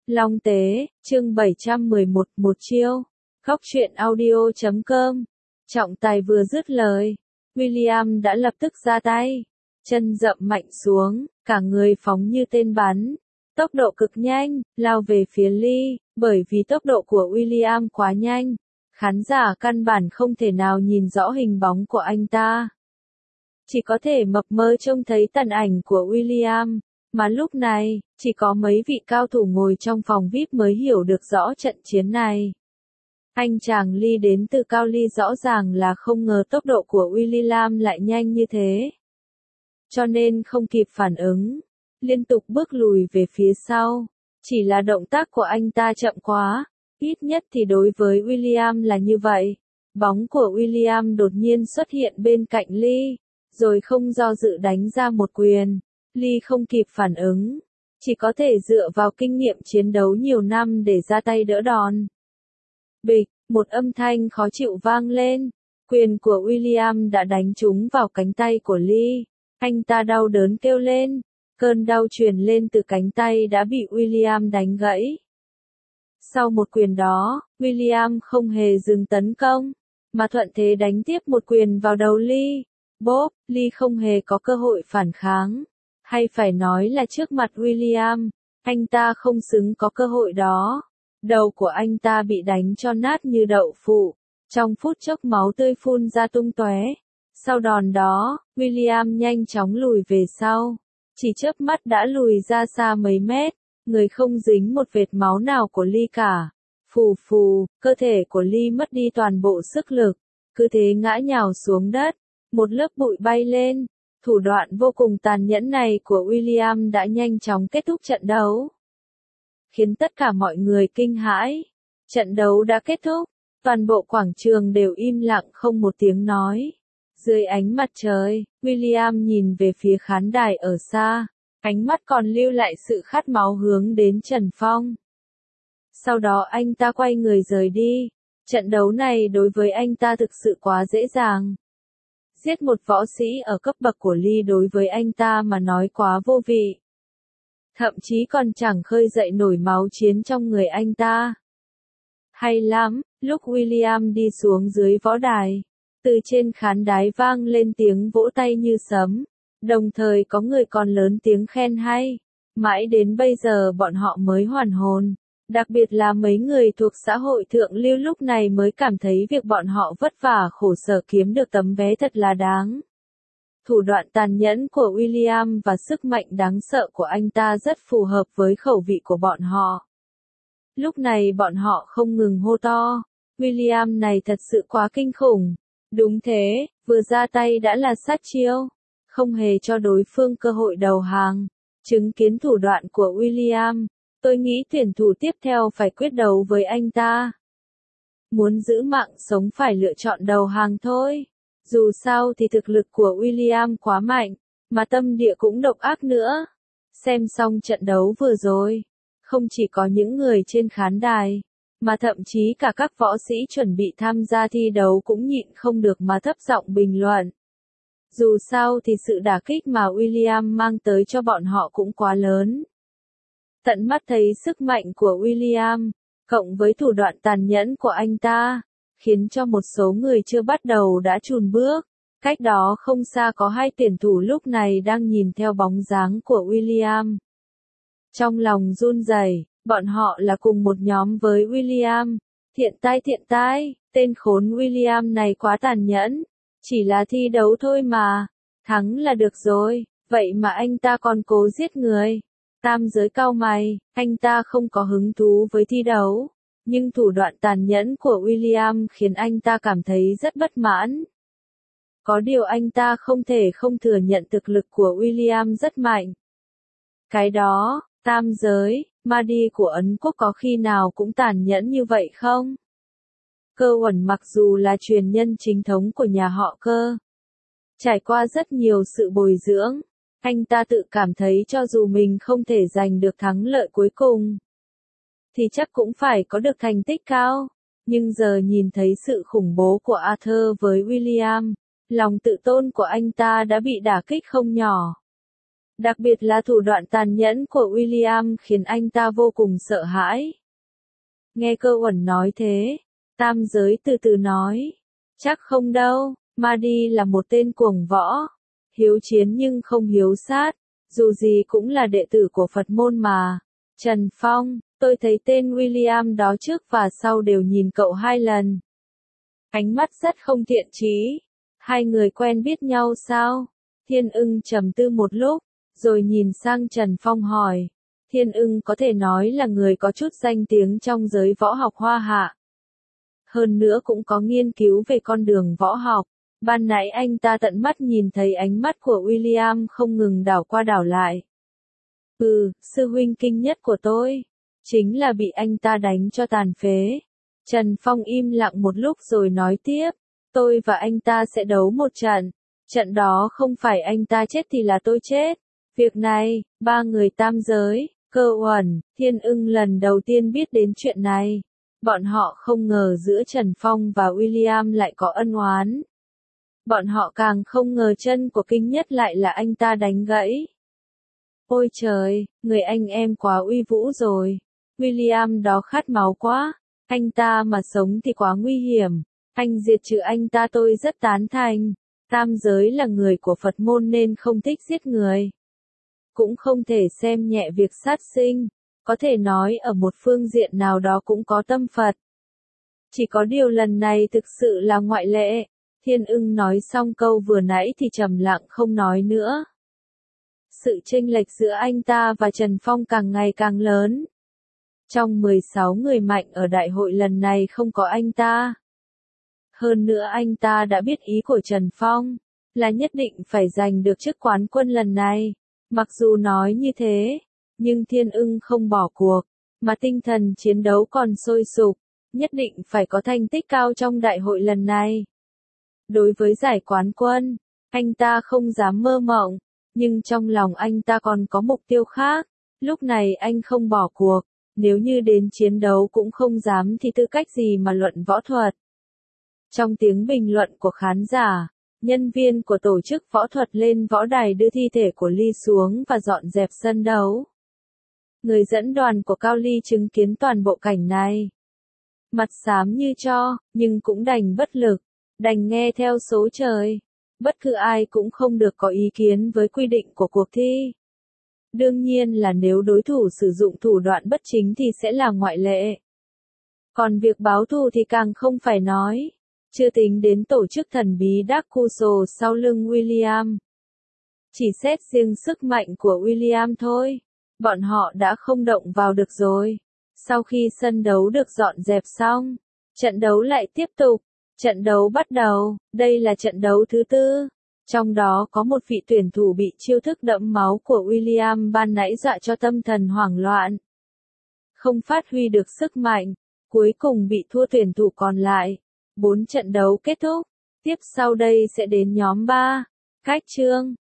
Long Tế, chương 711, một chiêu. Góc truyện audio.com. Trọng tài vừa dứt lời, William đã lập tức ra tay, chân dậm mạnh xuống, cả người phóng như tên bắn, tốc độ cực nhanh, lao về phía Lee. Bởi vì tốc độ của William quá nhanh, khán giả căn bản không thể nào nhìn rõ hình bóng của anh ta, chỉ có thể mập mờ trông thấy tàn ảnh của William. Mà lúc này, chỉ có mấy vị cao thủ ngồi trong phòng VIP mới hiểu được rõ trận chiến này. Anh chàng Lee đến từ Cao Ly rõ ràng là không ngờ tốc độ của William lại nhanh như thế, cho nên không kịp phản ứng, liên tục bước lùi về phía sau. Chỉ là động tác của anh ta chậm quá, ít nhất thì đối với William là như vậy. Bóng của William đột nhiên xuất hiện bên cạnh Lee, rồi không do dự đánh ra một quyền. Lee không kịp phản ứng, chỉ có thể dựa vào kinh nghiệm chiến đấu nhiều năm để ra tay đỡ đòn. Bịch, một âm thanh khó chịu vang lên, quyền của William đã đánh trúng vào cánh tay của Lee. Anh ta đau đớn kêu lên, cơn đau truyền lên từ cánh tay đã bị William đánh gãy. Sau một quyền đó, William không hề dừng tấn công, mà thuận thế đánh tiếp một quyền vào đầu Lee. Bốp, Lee không hề có cơ hội phản kháng. Hay phải nói là trước mặt William, anh ta không xứng có cơ hội đó. Đầu của anh ta bị đánh cho nát như đậu phụ, trong phút chốc máu tươi phun ra tung tóe. Sau đòn đó, William nhanh chóng lùi về sau, chỉ chớp mắt đã lùi ra xa mấy mét, người không dính một vệt máu nào của Lee cả. Phù phù, cơ thể của Lee mất đi toàn bộ sức lực, cứ thế ngã nhào xuống đất, một lớp bụi bay lên. Thủ đoạn vô cùng tàn nhẫn này của William đã nhanh chóng kết thúc trận đấu, khiến tất cả mọi người kinh hãi. Trận đấu đã kết thúc, toàn bộ quảng trường đều im lặng không một tiếng nói. Dưới ánh mặt trời, William nhìn về phía khán đài ở xa, ánh mắt còn lưu lại sự khát máu hướng đến Trần Phong. Sau đó anh ta quay người rời đi. Trận đấu này đối với anh ta thực sự quá dễ dàng. Giết một võ sĩ ở cấp bậc của Lee đối với anh ta mà nói quá vô vị. Thậm chí còn chẳng khơi dậy nổi máu chiến trong người anh ta. Hay lắm, lúc William đi xuống dưới võ đài, từ trên khán đài vang lên tiếng vỗ tay như sấm, đồng thời có người còn lớn tiếng khen hay. Mãi đến bây giờ bọn họ mới hoàn hồn. Đặc biệt là mấy người thuộc xã hội thượng lưu lúc này mới cảm thấy việc bọn họ vất vả khổ sở kiếm được tấm vé thật là đáng. Thủ đoạn tàn nhẫn của William và sức mạnh đáng sợ của anh ta rất phù hợp với khẩu vị của bọn họ. Lúc này bọn họ không ngừng hô to, William này thật sự quá kinh khủng. Đúng thế, vừa ra tay đã là sát chiêu, không hề cho đối phương cơ hội đầu hàng. Chứng kiến thủ đoạn của William, tôi nghĩ tuyển thủ tiếp theo phải quyết đấu với anh ta. Muốn giữ mạng sống phải lựa chọn đầu hàng thôi. Dù sao thì thực lực của William quá mạnh, mà tâm địa cũng độc ác nữa. Xem xong trận đấu vừa rồi, không chỉ có những người trên khán đài, mà thậm chí cả các võ sĩ chuẩn bị tham gia thi đấu cũng nhịn không được mà thấp giọng bình luận. Dù sao thì sự đả kích mà William mang tới cho bọn họ cũng quá lớn. Tận mắt thấy sức mạnh của William, cộng với thủ đoạn tàn nhẫn của anh ta, khiến cho một số người chưa bắt đầu đã chùn bước. Cách đó không xa có hai tuyển thủ lúc này đang nhìn theo bóng dáng của William. Trong lòng run rẩy, bọn họ là cùng một nhóm với William. Thiện tai, tên khốn William này quá tàn nhẫn. Chỉ là thi đấu thôi mà, thắng là được rồi, vậy mà anh ta còn cố giết người. Tam giới cau mày, anh ta không có hứng thú với thi đấu, nhưng thủ đoạn tàn nhẫn của William khiến anh ta cảm thấy rất bất mãn. Có điều anh ta không thể không thừa nhận thực lực của William rất mạnh. Cái đó, tam giới, ma đi của Ấn Quốc có khi nào cũng tàn nhẫn như vậy không? Cơ Uẩn mặc dù là truyền nhân chính thống của nhà họ Cơ, trải qua rất nhiều sự bồi dưỡng, anh ta tự cảm thấy cho dù mình không thể giành được thắng lợi cuối cùng, thì chắc cũng phải có được thành tích cao. Nhưng giờ nhìn thấy sự khủng bố của Arthur với William, lòng tự tôn của anh ta đã bị đả kích không nhỏ. Đặc biệt là thủ đoạn tàn nhẫn của William khiến anh ta vô cùng sợ hãi. Nghe Cơ Uẩn nói thế, tam giới từ từ nói. Chắc không đâu, Mahdi là một tên cuồng võ. Hiếu chiến nhưng không hiếu sát, dù gì cũng là đệ tử của Phật môn mà. Trần Phong, tôi thấy tên William đó trước và sau đều nhìn cậu 2 lần. Ánh mắt rất không thiện chí. Hai người quen biết nhau sao? Thiên Ưng trầm tư một lúc, rồi nhìn sang Trần Phong hỏi. Thiên Ưng có thể nói là người có chút danh tiếng trong giới võ học Hoa Hạ. Hơn nữa cũng có nghiên cứu về con đường võ học. Ban nãy anh ta tận mắt nhìn thấy ánh mắt của William không ngừng đảo qua đảo lại. Sư huynh kinh nhất của tôi, chính là bị anh ta đánh cho tàn phế. Trần Phong im lặng một lúc rồi nói tiếp, tôi và anh ta sẽ đấu một trận. Trận đó không phải anh ta chết thì là tôi chết. Việc này, ba người tam giới, Cơ Uẩn, Thiên Ưng lần đầu tiên biết đến chuyện này. Bọn họ không ngờ giữa Trần Phong và William lại có ân oán. Bọn họ càng không ngờ chân của kinh nhất lại là anh ta đánh gãy. Ôi trời, người anh em quá uy vũ rồi. William đó khát máu quá. Anh ta mà sống thì quá nguy hiểm. Anh diệt trừ anh ta tôi rất tán thành. Tam giới là người của Phật môn nên không thích giết người. Cũng không thể xem nhẹ việc sát sinh. Có thể nói ở một phương diện nào đó cũng có tâm Phật. Chỉ có điều lần này thực sự là ngoại lệ. Thiên Ưng nói xong câu vừa nãy thì trầm lặng không nói nữa. Sự chênh lệch giữa anh ta và Trần Phong càng ngày càng lớn. Trong 16 người mạnh ở đại hội lần này không có anh ta. Hơn nữa anh ta đã biết ý của Trần Phong, là nhất định phải giành được chức quán quân lần này. Mặc dù nói như thế, nhưng Thiên Ưng không bỏ cuộc, mà tinh thần chiến đấu còn sôi sục, nhất định phải có thành tích cao trong đại hội lần này. Đối với giải quán quân, anh ta không dám mơ mộng, nhưng trong lòng anh ta còn có mục tiêu khác. Lúc này anh không bỏ cuộc, nếu như đến chiến đấu cũng không dám thì tư cách gì mà luận võ thuật. Trong tiếng bình luận của khán giả, nhân viên của tổ chức võ thuật lên võ đài đưa thi thể của Ly xuống và dọn dẹp sân đấu. Người dẫn đoàn của Cao Ly chứng kiến toàn bộ cảnh này. Mặt xám như tro, nhưng cũng đành bất lực, đành nghe theo số trời. Bất cứ ai cũng không được có ý kiến với quy định của cuộc thi. Đương nhiên là nếu đối thủ sử dụng thủ đoạn bất chính thì sẽ là ngoại lệ. Còn việc báo thù thì càng không phải nói. Chưa tính đến tổ chức thần bí Darkuso sau lưng William. Chỉ xét riêng sức mạnh của William thôi, bọn họ đã không động vào được rồi. Sau khi sân đấu được dọn dẹp xong, trận đấu lại tiếp tục. Trận đấu bắt đầu, đây là trận đấu thứ 4. Trong đó có một vị tuyển thủ bị chiêu thức đẫm máu của William ban nãy dọa cho tâm thần hoảng loạn. Không phát huy được sức mạnh, cuối cùng bị thua tuyển thủ còn lại. 4 trận đấu kết thúc. Tiếp sau đây sẽ đến nhóm 3. Cách chương.